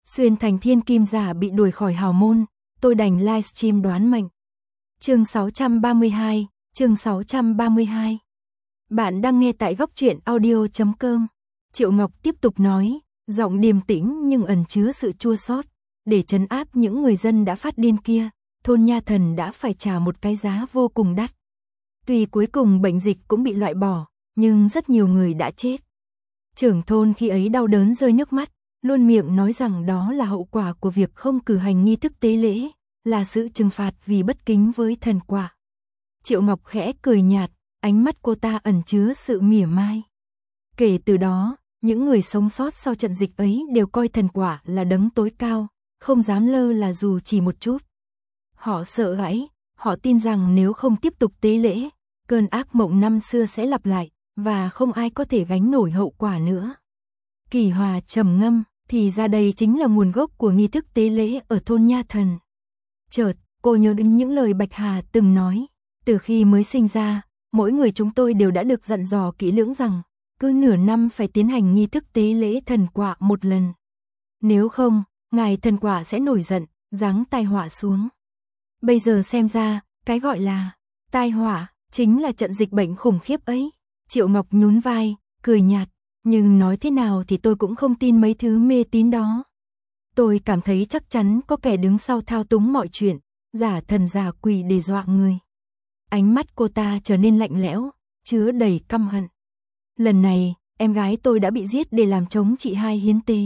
Xuyên thành thiên kim giả bị đuổi khỏi hào môn, tôi đành livestream đoán mệnh. Chương 632, chương 632. Bạn đang nghe tại góc truyện audio.com. Triệu Ngọc tiếp tục nói, giọng điềm tĩnh nhưng ẩn chứa sự chua xót. Để trấn áp những người dân đã phát điên kia, thôn Nha Thần đã phải trả một cái giá vô cùng đắt. Tuy cuối cùng bệnh dịch cũng bị loại bỏ, nhưng rất nhiều người đã chết. Trưởng thôn khi ấy đau đớn rơi nước mắt, luôn miệng nói rằng đó là hậu quả của việc không cử hành nghi thức tế lễ, là sự trừng phạt vì bất kính với thần quả. Triệu Ngọc khẽ cười nhạt, ánh mắt cô ta ẩn chứa sự mỉa mai. Kể từ đó, những người sống sót sau trận dịch ấy đều coi thần quả là đấng tối cao, không dám lơ là dù chỉ một chút. Họ sợ hãi, họ tin rằng nếu không tiếp tục tế lễ, cơn ác mộng năm xưa sẽ lặp lại, và không ai có thể gánh nổi hậu quả nữa. Kỳ Hòa trầm ngâm, thì ra đây chính là nguồn gốc của nghi thức tế lễ ở thôn Nha Thần. Chợt, cô nhớ đến những lời Bạch Hà từng nói, từ khi mới sinh ra, mỗi người chúng tôi đều đã được dặn dò kỹ lưỡng rằng, cứ nửa năm phải tiến hành nghi thức tế lễ thần quả một lần. Nếu không, ngài thần quả sẽ nổi giận, giáng tai họa xuống. Bây giờ xem ra, cái gọi là tai họa chính là trận dịch bệnh khủng khiếp ấy. Triệu Ngọc nhún vai, cười nhạt, nhưng nói thế nào thì tôi cũng không tin mấy thứ mê tín đó. Tôi cảm thấy chắc chắn có kẻ đứng sau thao túng mọi chuyện, giả thần giả quỷ để dọa người. Ánh mắt cô ta trở nên lạnh lẽo, chứa đầy căm hận. Lần này, em gái tôi đã bị giết để làm chống chị hai hiến tế.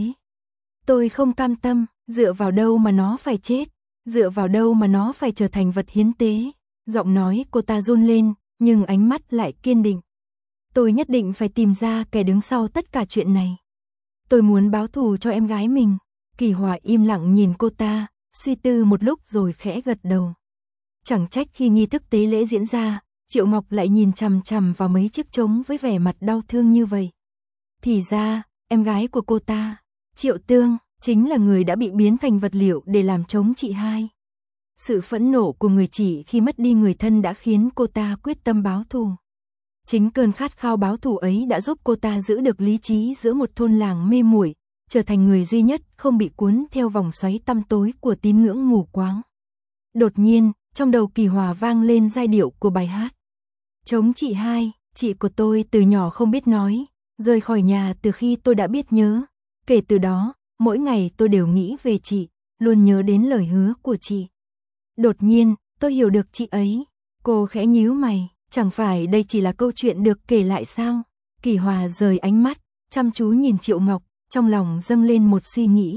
Tôi không cam tâm, dựa vào đâu mà nó phải chết, dựa vào đâu mà nó phải trở thành vật hiến tế. Giọng nói cô ta run lên, nhưng ánh mắt lại kiên định. Tôi nhất định phải tìm ra kẻ đứng sau tất cả chuyện này. Tôi muốn báo thù cho em gái mình. Kỳ Hòa im lặng nhìn cô ta, suy tư một lúc rồi khẽ gật đầu. Chẳng trách khi nghi thức tế lễ diễn ra, Triệu Ngọc lại nhìn chằm chằm vào mấy chiếc trống với vẻ mặt đau thương như vậy. Thì ra, em gái của cô ta, Triệu Tương, chính là người đã bị biến thành vật liệu để làm trống chị hai. Sự phẫn nộ của người chị khi mất đi người thân đã khiến cô ta quyết tâm báo thù. Chính cơn khát khao báo thù ấy đã giúp cô ta giữ được lý trí giữa một thôn làng mê muội, trở thành người duy nhất không bị cuốn theo vòng xoáy tăm tối của tín ngưỡng mù quáng. Đột nhiên, trong đầu Kỳ Hòa vang lên giai điệu của bài hát. Trống chị hai, chị của tôi từ nhỏ không biết nói, rời khỏi nhà từ khi tôi đã biết nhớ. Kể từ đó, mỗi ngày tôi đều nghĩ về chị, luôn nhớ đến lời hứa của chị. Đột nhiên, tôi hiểu được chị ấy. Cô khẽ nhíu mày, chẳng phải đây chỉ là câu chuyện được kể lại sao? Kỳ Hòa rời ánh mắt, chăm chú nhìn Triệu Ngọc, trong lòng dâng lên một suy nghĩ.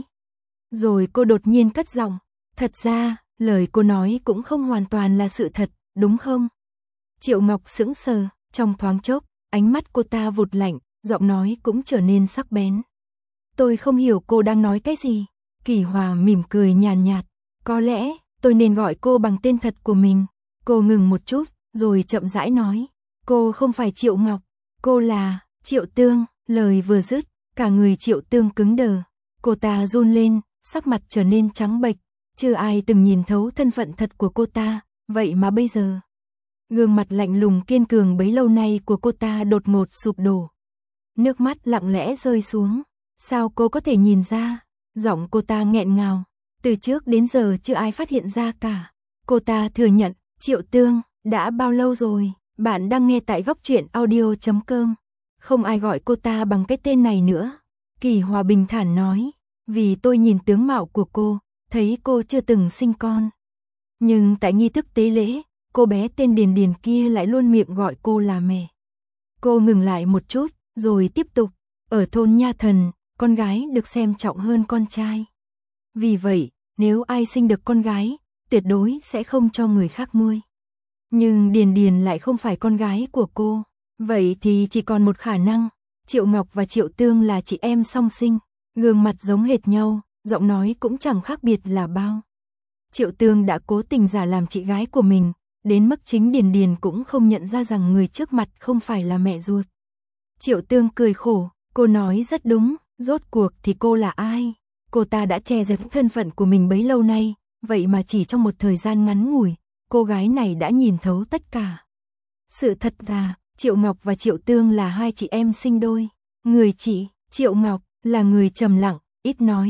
Rồi cô đột nhiên cất giọng, thật ra, lời cô nói cũng không hoàn toàn là sự thật, đúng không? Triệu Ngọc sững sờ, trong thoáng chốc, ánh mắt cô ta vụt lạnh, giọng nói cũng trở nên sắc bén. Tôi không hiểu cô đang nói cái gì. Kỳ Hòa mỉm cười nhàn nhạt, có lẽ tôi nên gọi cô bằng tên thật của mình. Cô ngừng một chút, rồi chậm rãi nói, cô không phải Triệu Ngọc, cô là Triệu Tương. Lời vừa dứt, cả người Triệu Tương cứng đờ, cô ta run lên, sắc mặt trở nên trắng bệch, chưa ai từng nhìn thấu thân phận thật của cô ta, vậy mà bây giờ, gương mặt lạnh lùng kiên cường bấy lâu nay của cô ta đột ngột sụp đổ. Nước mắt lặng lẽ rơi xuống, sao cô có thể nhìn ra? Giọng cô ta nghẹn ngào, từ trước đến giờ chưa ai phát hiện ra cả. Cô ta thừa nhận, Triệu Tương, đã bao lâu rồi? Bạn đang nghe tại góc truyện audio.com. Không ai gọi cô ta bằng cái tên này nữa. Kỳ Hòa bình thản nói, vì tôi nhìn tướng mạo của cô, thấy cô chưa từng sinh con. Nhưng tại nghi thức tế lễ, cô bé tên Điền Điền kia lại luôn miệng gọi cô là mẹ. Cô ngừng lại một chút, rồi tiếp tục, ở thôn Nha Thần, con gái được xem trọng hơn con trai. Vì vậy, nếu ai sinh được con gái, tuyệt đối sẽ không cho người khác nuôi. Nhưng Điền Điền lại không phải con gái của cô. Vậy thì chỉ còn một khả năng, Triệu Ngọc và Triệu Tương là chị em song sinh, gương mặt giống hệt nhau, giọng nói cũng chẳng khác biệt là bao. Triệu Tương đã cố tình giả làm chị gái của mình, đến mức chính Điền Điền cũng không nhận ra rằng người trước mặt không phải là mẹ ruột. Triệu Tương cười khổ, cô nói rất đúng, rốt cuộc thì cô là ai? Cô ta đã che giấu thân phận của mình bấy lâu nay, vậy mà chỉ trong một thời gian ngắn ngủi, cô gái này đã nhìn thấu tất cả. Sự thật là, Triệu Ngọc và Triệu Tương là hai chị em sinh đôi. Người chị, Triệu Ngọc, là người trầm lặng, ít nói.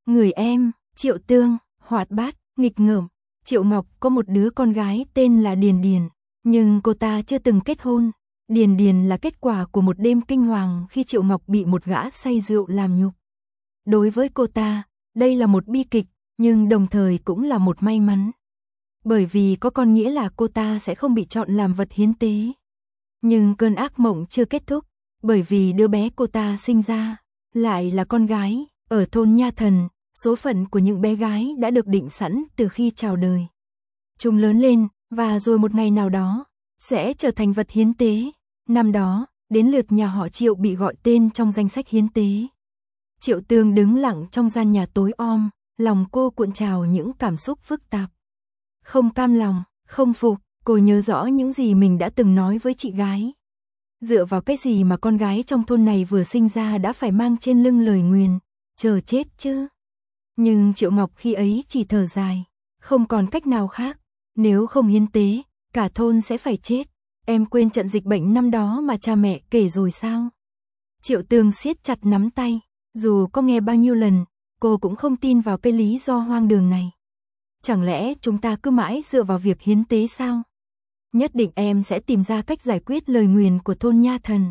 Người em, Triệu Tương, hoạt bát, nghịch ngợm. Triệu Ngọc có một đứa con gái tên là Điền Điền, nhưng cô ta chưa từng kết hôn. Điền Điền là kết quả của một đêm kinh hoàng khi Triệu Ngọc bị một gã say rượu làm nhục. Đối với cô ta, đây là một bi kịch, nhưng đồng thời cũng là một may mắn. Bởi vì có con nghĩa là cô ta sẽ không bị chọn làm vật hiến tế. Nhưng cơn ác mộng chưa kết thúc, bởi vì đứa bé cô ta sinh ra lại là con gái. Ở thôn Nha Thần, số phận của những bé gái đã được định sẵn từ khi chào đời. Chúng lớn lên, và rồi một ngày nào đó, sẽ trở thành vật hiến tế. Năm đó, đến lượt nhà họ Triệu bị gọi tên trong danh sách hiến tế. Triệu Tương đứng lặng trong gian nhà tối om, lòng cô cuộn trào những cảm xúc phức tạp. Không cam lòng, không phục, cô nhớ rõ những gì mình đã từng nói với chị gái. Dựa vào cái gì mà con gái trong thôn này vừa sinh ra đã phải mang trên lưng lời nguyền, chờ chết chứ. Nhưng Triệu Ngọc khi ấy chỉ thở dài, không còn cách nào khác, nếu không hiến tế, cả thôn sẽ phải chết. Em quên trận dịch bệnh năm đó mà cha mẹ kể rồi sao? Triệu Tương siết chặt nắm tay, dù có nghe bao nhiêu lần, cô cũng không tin vào cái lý do hoang đường này. Chẳng lẽ chúng ta cứ mãi dựa vào việc hiến tế sao? Nhất định em sẽ tìm ra cách giải quyết lời nguyền của thôn Nha Thần.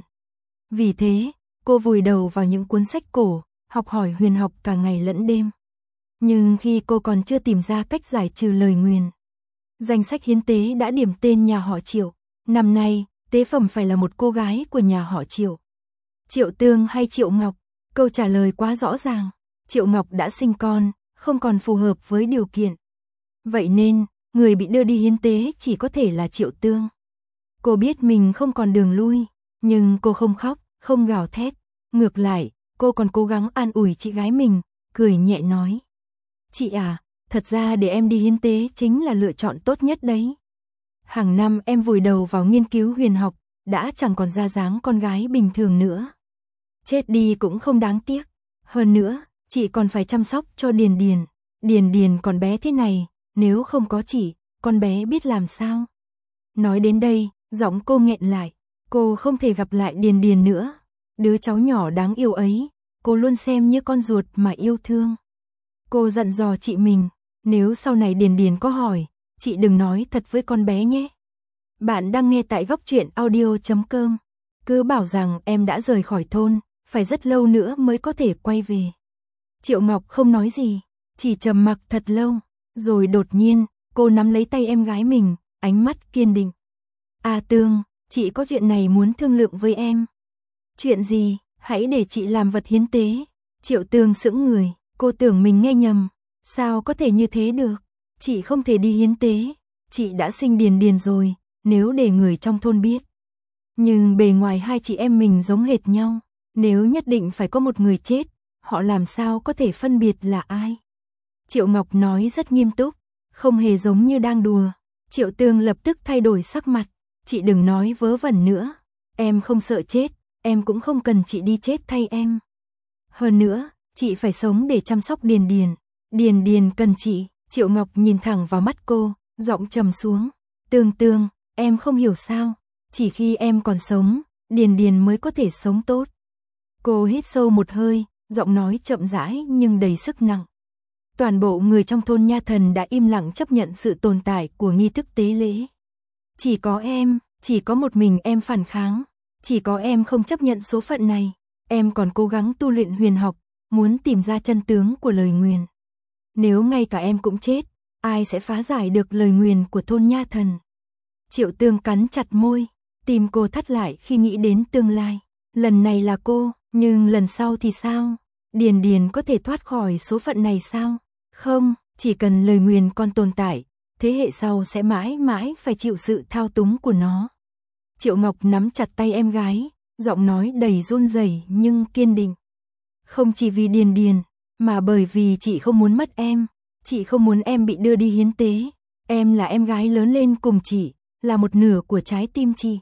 Vì thế, cô vùi đầu vào những cuốn sách cổ, học hỏi huyền học cả ngày lẫn đêm. Nhưng khi cô còn chưa tìm ra cách giải trừ lời nguyền, danh sách hiến tế đã điểm tên nhà họ Triệu. Năm nay, tế phẩm phải là một cô gái của nhà họ Triệu. Triệu Tương hay Triệu Ngọc? Câu trả lời quá rõ ràng. Triệu Ngọc đã sinh con, không còn phù hợp với điều kiện. Vậy nên, người bị đưa đi hiến tế chỉ có thể là Triệu Tương. Cô biết mình không còn đường lui, nhưng cô không khóc, không gào thét. Ngược lại, cô còn cố gắng an ủi chị gái mình, cười nhẹ nói. Chị à, thật ra để em đi hiến tế chính là lựa chọn tốt nhất đấy. Hàng năm em vùi đầu vào nghiên cứu huyền học, đã chẳng còn ra dáng con gái bình thường nữa. Chết đi cũng không đáng tiếc. Hơn nữa, chị còn phải chăm sóc cho Điền Điền. Điền Điền còn bé thế này, nếu không có chị, con bé biết làm sao. Nói đến đây, giọng cô nghẹn lại. Cô không thể gặp lại Điền Điền nữa. Đứa cháu nhỏ đáng yêu ấy, cô luôn xem như con ruột mà yêu thương. Cô dặn dò chị mình, nếu sau này Điền Điền có hỏi, chị đừng nói thật với con bé nhé. Bạn đang nghe tại Góc Truyện Audio.com. Cứ bảo rằng em đã rời khỏi thôn, phải rất lâu nữa mới có thể quay về. Triệu Ngọc không nói gì, chỉ trầm mặc thật lâu, rồi đột nhiên, cô nắm lấy tay em gái mình, ánh mắt kiên định. À Tương, chị có chuyện này muốn thương lượng với em. Chuyện gì? Hãy để chị làm vật hiến tế. Triệu Tương sững người, cô tưởng mình nghe nhầm. Sao có thể như thế được? Chị không thể đi hiến tế. Chị đã sinh Điền Điền rồi, nếu để người trong thôn biết. Nhưng bề ngoài hai chị em mình giống hệt nhau. Nếu nhất định phải có một người chết, họ làm sao có thể phân biệt là ai? Triệu Ngọc nói rất nghiêm túc, không hề giống như đang đùa. Triệu Tương lập tức thay đổi sắc mặt. Chị đừng nói vớ vẩn nữa. Em không sợ chết, em cũng không cần chị đi chết thay em. Hơn nữa, chị phải sống để chăm sóc Điền Điền. Điền Điền cần chị. Triệu Ngọc nhìn thẳng vào mắt cô, giọng trầm xuống. Tương, em không hiểu sao. Chỉ khi em còn sống, Điền Điền mới có thể sống tốt. Cô hít sâu một hơi, giọng nói chậm rãi nhưng đầy sức nặng. Toàn bộ người trong thôn Nha Thần đã im lặng chấp nhận sự tồn tại của nghi thức tế lễ. Chỉ có em, chỉ có một mình em phản kháng. Chỉ có em không chấp nhận số phận này. Em còn cố gắng tu luyện huyền học, muốn tìm ra chân tướng của lời nguyền. Nếu ngay cả em cũng chết, ai sẽ phá giải được lời nguyền của thôn Nha Thần? Triệu Tương cắn chặt môi, tim cô thắt lại khi nghĩ đến tương lai. Lần này là cô, nhưng lần sau thì sao? Điền Điền có thể thoát khỏi số phận này sao? Không, chỉ cần lời nguyền còn tồn tại, thế hệ sau sẽ mãi mãi phải chịu sự thao túng của nó. Triệu Ngọc nắm chặt tay em gái, giọng nói đầy run rẩy nhưng kiên định. Không chỉ vì Điền Điền, mà bởi vì chị không muốn mất em. Chị không muốn em bị đưa đi hiến tế. Em là em gái lớn lên cùng chị, là một nửa của trái tim chị.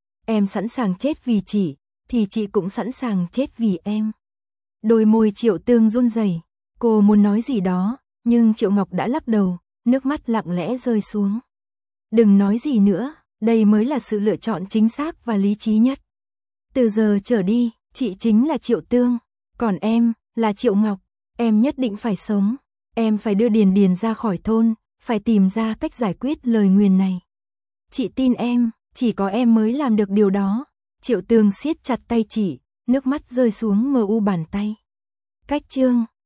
Em sẵn sàng chết vì chị, thì chị cũng sẵn sàng chết vì em. Đôi môi Triệu Tương run rẩy, cô muốn nói gì đó, nhưng Triệu Ngọc đã lắc đầu, nước mắt lặng lẽ rơi xuống. Đừng nói gì nữa, đây mới là sự lựa chọn chính xác và lý trí nhất. Từ giờ trở đi, chị chính là Triệu Tương, còn em là Triệu Ngọc. Em nhất định phải sống. Em phải đưa Điền Điền ra khỏi thôn, phải tìm ra cách giải quyết lời nguyền này. Chị tin em, chỉ có em mới làm được điều đó. Triệu Tường siết chặt tay chị, nước mắt rơi xuống mờ u bàn tay. Cách chương